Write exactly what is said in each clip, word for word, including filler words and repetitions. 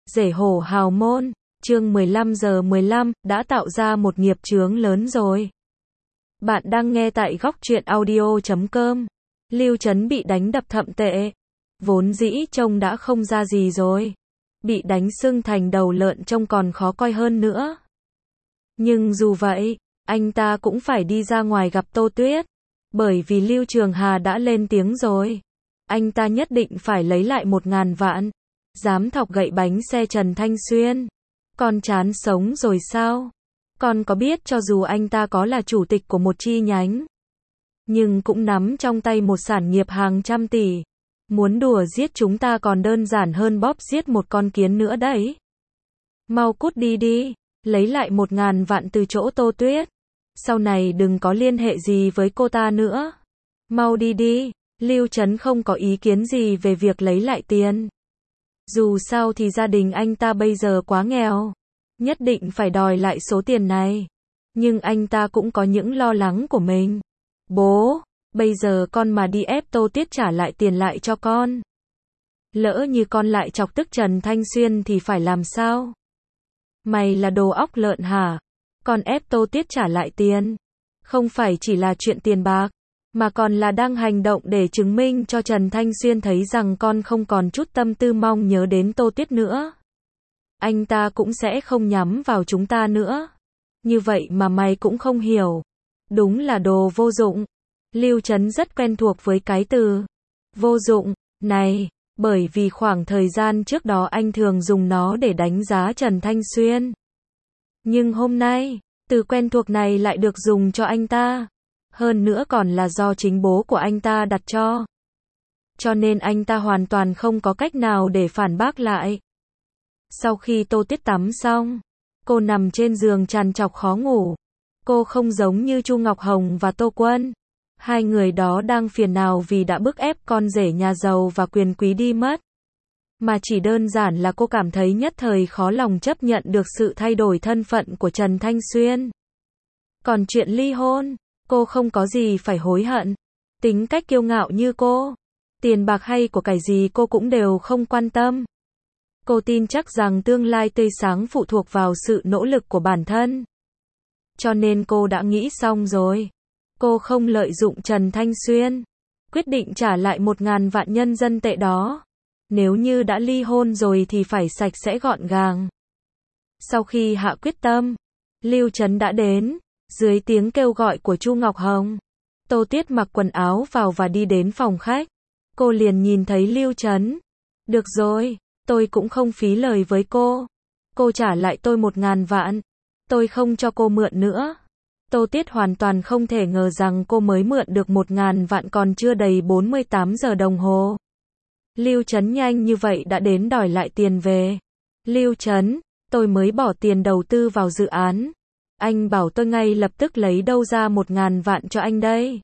Rể hổ hào môn, chương mười lăm giờ mười lăm, đã tạo ra một nghiệp chướng lớn rồi. Bạn đang nghe tại góc truyện audio chấm com. Lưu Trấn bị đánh đập thậm tệ. Vốn dĩ trông đã không ra gì rồi. Bị đánh sưng thành đầu lợn trông còn khó coi hơn nữa. Nhưng dù vậy, anh ta cũng phải đi ra ngoài gặp Tô Tuyết. Bởi vì Lưu Trường Hà đã lên tiếng rồi. Anh ta nhất định phải lấy lại một ngàn vạn. Dám thọc gậy bánh xe Trần Thanh Xuyên. Con chán sống rồi sao? Con có biết cho dù anh ta có là chủ tịch của một chi nhánh, nhưng cũng nắm trong tay một sản nghiệp hàng trăm tỷ. Muốn đùa giết chúng ta còn đơn giản hơn bóp giết một con kiến nữa đấy. Mau cút đi đi, lấy lại một ngàn vạn từ chỗ Tô Tuyết. Sau này đừng có liên hệ gì với cô ta nữa. Mau đi đi, Lưu Trấn không có ý kiến gì về việc lấy lại tiền. Dù sao thì gia đình anh ta bây giờ quá nghèo, nhất định phải đòi lại số tiền này. Nhưng anh ta cũng có những lo lắng của mình. Bố, bây giờ con mà đi ép Tô Tuyết trả lại tiền lại cho con. Lỡ như con lại chọc tức Trần Thanh Xuyên thì phải làm sao? Mày là đồ óc lợn hả? Con ép Tô Tuyết trả lại tiền. Không phải chỉ là chuyện tiền bạc, mà còn là đang hành động để chứng minh cho Trần Thanh Xuyên thấy rằng con không còn chút tâm tư mong nhớ đến Tô Tuyết nữa. Anh ta cũng sẽ không nhắm vào chúng ta nữa. Như vậy mà mày cũng không hiểu. Đúng là đồ vô dụng. Lưu Trấn rất quen thuộc với cái từ vô dụng này, bởi vì khoảng thời gian trước đó anh thường dùng nó để đánh giá Trần Thanh Xuyên. Nhưng hôm nay, từ quen thuộc này lại được dùng cho anh ta. Hơn nữa còn là do chính bố của anh ta đặt cho. Cho nên anh ta hoàn toàn không có cách nào để phản bác lại. Sau khi Tô Tuyết tắm xong, cô nằm trên giường trằn trọc khó ngủ. Cô không giống như Chu Ngọc Hồng và Tô Quân. Hai người đó đang phiền não vì đã bức ép con rể nhà giàu và quyền quý đi mất. Mà chỉ đơn giản là cô cảm thấy nhất thời khó lòng chấp nhận được sự thay đổi thân phận của Trần Thanh Xuyên. Còn chuyện ly hôn, cô không có gì phải hối hận. Tính cách kiêu ngạo như cô, tiền bạc hay của cải gì cô cũng đều không quan tâm. Cô tin chắc rằng tương lai tươi sáng phụ thuộc vào sự nỗ lực của bản thân. Cho nên cô đã nghĩ xong rồi. Cô không lợi dụng Trần Thanh Xuyên. Quyết định trả lại một ngàn vạn nhân dân tệ đó. Nếu như đã ly hôn rồi thì phải sạch sẽ gọn gàng. Sau khi hạ quyết tâm, Lưu Trấn đã đến. Dưới tiếng kêu gọi của Chu Ngọc Hồng, Tô Tuyết mặc quần áo vào và đi đến phòng khách. Cô liền nhìn thấy Lưu Trấn. Được rồi, tôi cũng không phí lời với cô. Cô trả lại tôi một ngàn vạn. Tôi không cho cô mượn nữa. Tô Tuyết hoàn toàn không thể ngờ rằng cô mới mượn được một ngàn vạn còn chưa đầy bốn mươi tám giờ đồng hồ. Lưu Trấn nhanh như vậy đã đến đòi lại tiền về. Lưu Trấn, tôi mới bỏ tiền đầu tư vào dự án. Anh bảo tôi ngay lập tức lấy đâu ra một ngàn vạn cho anh đây.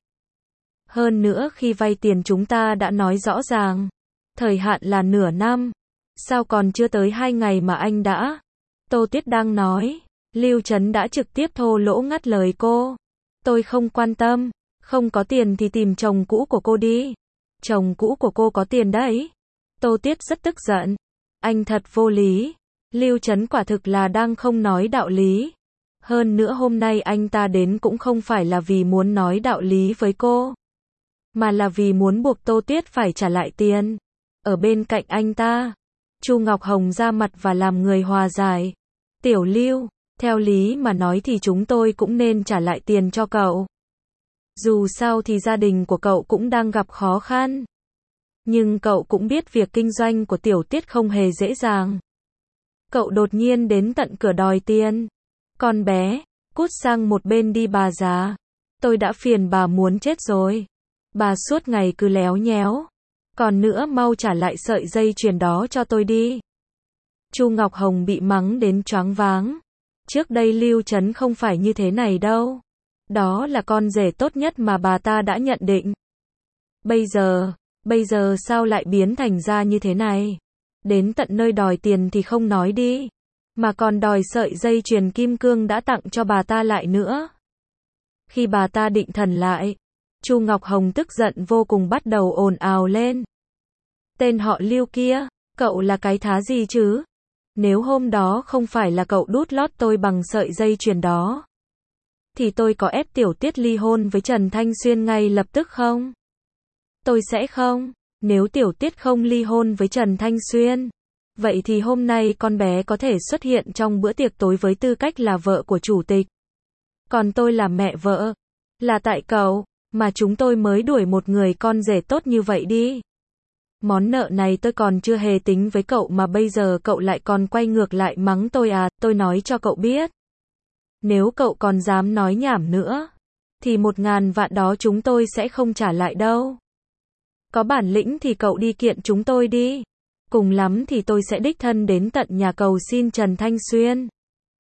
Hơn nữa khi vay tiền chúng ta đã nói rõ ràng. Thời hạn là nửa năm. Sao còn chưa tới hai ngày mà anh đã? Tô Tuyết đang nói. Lưu Trấn đã trực tiếp thô lỗ ngắt lời cô. Tôi không quan tâm. Không có tiền thì tìm chồng cũ của cô đi. Chồng cũ của cô có tiền đấy. Tô Tuyết rất tức giận. Anh thật vô lý. Lưu Trấn quả thực là đang không nói đạo lý. Hơn nữa hôm nay anh ta đến cũng không phải là vì muốn nói đạo lý với cô, mà là vì muốn buộc Tô Tuyết phải trả lại tiền. Ở bên cạnh anh ta, Chu Ngọc Hồng ra mặt và làm người hòa giải. Tiểu Lưu, theo lý mà nói thì chúng tôi cũng nên trả lại tiền cho cậu. Dù sao thì gia đình của cậu cũng đang gặp khó khăn. Nhưng cậu cũng biết việc kinh doanh của Tiểu Tuyết không hề dễ dàng. Cậu đột nhiên đến tận cửa đòi tiền. Con bé, cút sang một bên đi bà già. Tôi đã phiền bà muốn chết rồi. Bà suốt ngày cứ léo nhéo. Còn nữa mau trả lại sợi dây chuyền đó cho tôi đi. Chu Ngọc Hồng bị mắng đến choáng váng. Trước đây Lưu Trấn không phải như thế này đâu. Đó là con rể tốt nhất mà bà ta đã nhận định. Bây giờ, bây giờ sao lại biến thành ra như thế này? Đến tận nơi đòi tiền thì không nói đi. Mà còn đòi sợi dây chuyền kim cương đã tặng cho bà ta lại nữa. Khi bà ta định thần lại, Chu Ngọc Hồng tức giận vô cùng bắt đầu ồn ào lên. Tên họ Lưu kia, cậu là cái thá gì chứ? Nếu hôm đó không phải là cậu đút lót tôi bằng sợi dây chuyền đó, thì tôi có ép Tiểu Tiết ly hôn với Trần Thanh Xuyên ngay lập tức không? Tôi sẽ không. Nếu Tiểu Tiết không ly hôn với Trần Thanh Xuyên, vậy thì hôm nay con bé có thể xuất hiện trong bữa tiệc tối với tư cách là vợ của chủ tịch. Còn tôi là mẹ vợ. Là tại cậu mà chúng tôi mới đuổi một người con rể tốt như vậy đi. Món nợ này tôi còn chưa hề tính với cậu mà bây giờ cậu lại còn quay ngược lại mắng tôi à, tôi nói cho cậu biết. Nếu cậu còn dám nói nhảm nữa, thì một ngàn vạn đó chúng tôi sẽ không trả lại đâu. Có bản lĩnh thì cậu đi kiện chúng tôi đi. Cùng lắm thì tôi sẽ đích thân đến tận nhà cầu xin Trần Thanh Xuyên.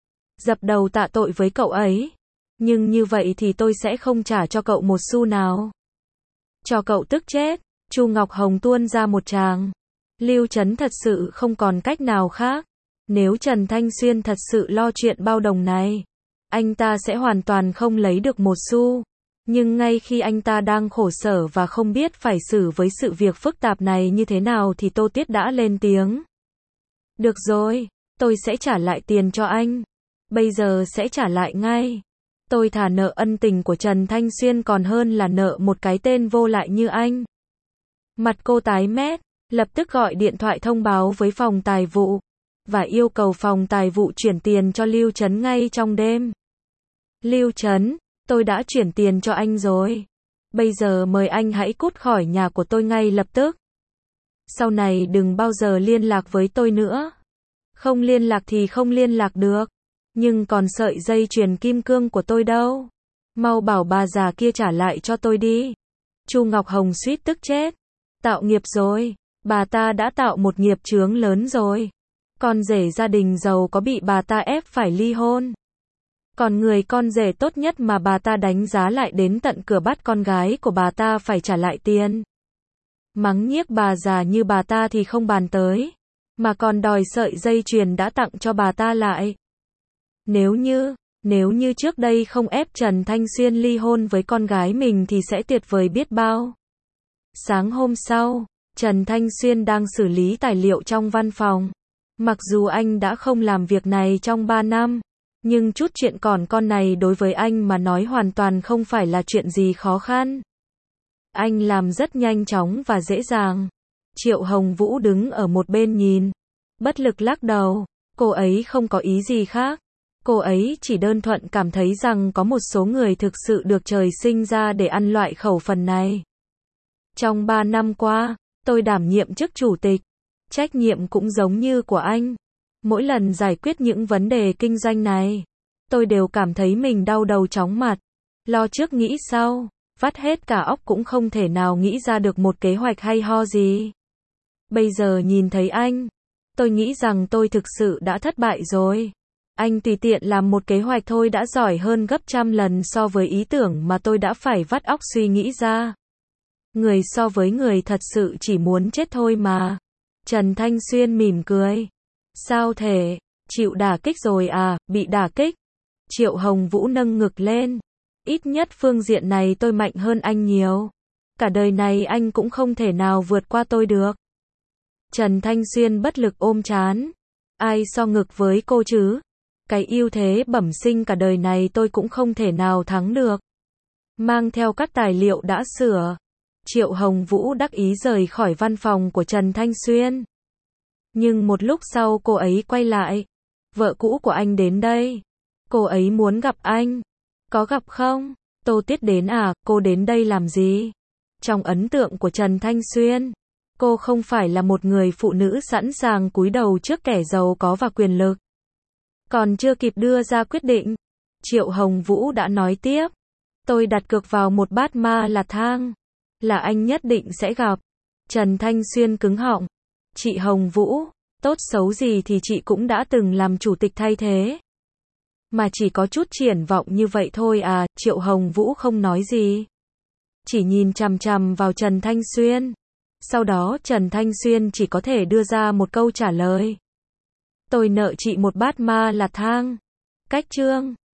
Dập đầu tạ tội với cậu ấy. Nhưng như vậy thì tôi sẽ không trả cho cậu một xu nào. Cho cậu tức chết. Chu Ngọc Hồng tuôn ra một tràng. Lưu Trấn thật sự không còn cách nào khác. Nếu Trần Thanh Xuyên thật sự lo chuyện bao đồng này, anh ta sẽ hoàn toàn không lấy được một xu. Nhưng ngay khi anh ta đang khổ sở và không biết phải xử với sự việc phức tạp này như thế nào thì Tô Tiết đã lên tiếng. Được rồi, tôi sẽ trả lại tiền cho anh. Bây giờ sẽ trả lại ngay. Tôi thà nợ ân tình của Trần Thanh Xuyên còn hơn là nợ một cái tên vô lại như anh. Mặt cô tái mét, lập tức gọi điện thoại thông báo với phòng tài vụ, và yêu cầu phòng tài vụ chuyển tiền cho Lưu Trấn ngay trong đêm. Lưu Trấn, tôi đã chuyển tiền cho anh rồi. Bây giờ mời anh hãy cút khỏi nhà của tôi ngay lập tức. Sau này đừng bao giờ liên lạc với tôi nữa. Không liên lạc thì không liên lạc được. Nhưng còn sợi dây chuyền kim cương của tôi đâu? Mau bảo bà già kia trả lại cho tôi đi. Chu Ngọc Hồng suýt tức chết. Tạo nghiệp rồi. Bà ta đã tạo một nghiệp chướng lớn rồi. Con rể gia đình giàu có bị bà ta ép phải ly hôn. Còn người con rể tốt nhất mà bà ta đánh giá lại đến tận cửa bắt con gái của bà ta phải trả lại tiền. Mắng nhiếc bà già như bà ta thì không bàn tới, mà còn đòi sợi dây chuyền đã tặng cho bà ta lại. Nếu như, nếu như trước đây không ép Trần Thanh Xuyên ly hôn với con gái mình thì sẽ tuyệt vời biết bao. Sáng hôm sau, Trần Thanh Xuyên đang xử lý tài liệu trong văn phòng. Mặc dù anh đã không làm việc này trong ba năm, nhưng chút chuyện còn con này đối với anh mà nói hoàn toàn không phải là chuyện gì khó khăn. Anh làm rất nhanh chóng và dễ dàng. Triệu Hồng Vũ đứng ở một bên nhìn, bất lực lắc đầu. Cô ấy không có ý gì khác. Cô ấy chỉ đơn thuần cảm thấy rằng có một số người thực sự được trời sinh ra để ăn loại khẩu phần này. Trong ba năm qua, tôi đảm nhiệm chức chủ tịch. Trách nhiệm cũng giống như của anh. Mỗi lần giải quyết những vấn đề kinh doanh này, tôi đều cảm thấy mình đau đầu chóng mặt. Lo trước nghĩ sau, vắt hết cả óc cũng không thể nào nghĩ ra được một kế hoạch hay ho gì. Bây giờ nhìn thấy anh, tôi nghĩ rằng tôi thực sự đã thất bại rồi. Anh tùy tiện làm một kế hoạch thôi đã giỏi hơn gấp trăm lần so với ý tưởng mà tôi đã phải vắt óc suy nghĩ ra. Người so với người thật sự chỉ muốn chết thôi mà. Trần Thanh Xuyên mỉm cười. Sao thể? Chịu đả kích rồi à? Bị đả kích? Triệu Hồng Vũ nâng ngực lên. Ít nhất phương diện này tôi mạnh hơn anh nhiều. Cả đời này anh cũng không thể nào vượt qua tôi được. Trần Thanh Xuyên bất lực ôm trán. Ai so ngực với cô chứ? Cái ưu thế bẩm sinh cả đời này tôi cũng không thể nào thắng được. Mang theo các tài liệu đã sửa, Triệu Hồng Vũ đắc ý rời khỏi văn phòng của Trần Thanh Xuyên. Nhưng một lúc sau cô ấy quay lại. Vợ cũ của anh đến đây. Cô ấy muốn gặp anh. Có gặp không? Tô Tiết đến à? Cô đến đây làm gì? Trong ấn tượng của Trần Thanh Xuyên, cô không phải là một người phụ nữ sẵn sàng cúi đầu trước kẻ giàu có và quyền lực. Còn chưa kịp đưa ra quyết định, Triệu Hồng Vũ đã nói tiếp. Tôi đặt cược vào một bát ma là thang. Là anh nhất định sẽ gặp. Trần Thanh Xuyên cứng họng. Chị Hồng Vũ, tốt xấu gì thì chị cũng đã từng làm chủ tịch thay thế. Mà chỉ có chút triển vọng như vậy thôi à? Triệu Hồng Vũ không nói gì. Chỉ nhìn chằm chằm vào Trần Thanh Xuyên. Sau đó Trần Thanh Xuyên chỉ có thể đưa ra một câu trả lời. Tôi nợ chị một bát ma là thang. Cách chương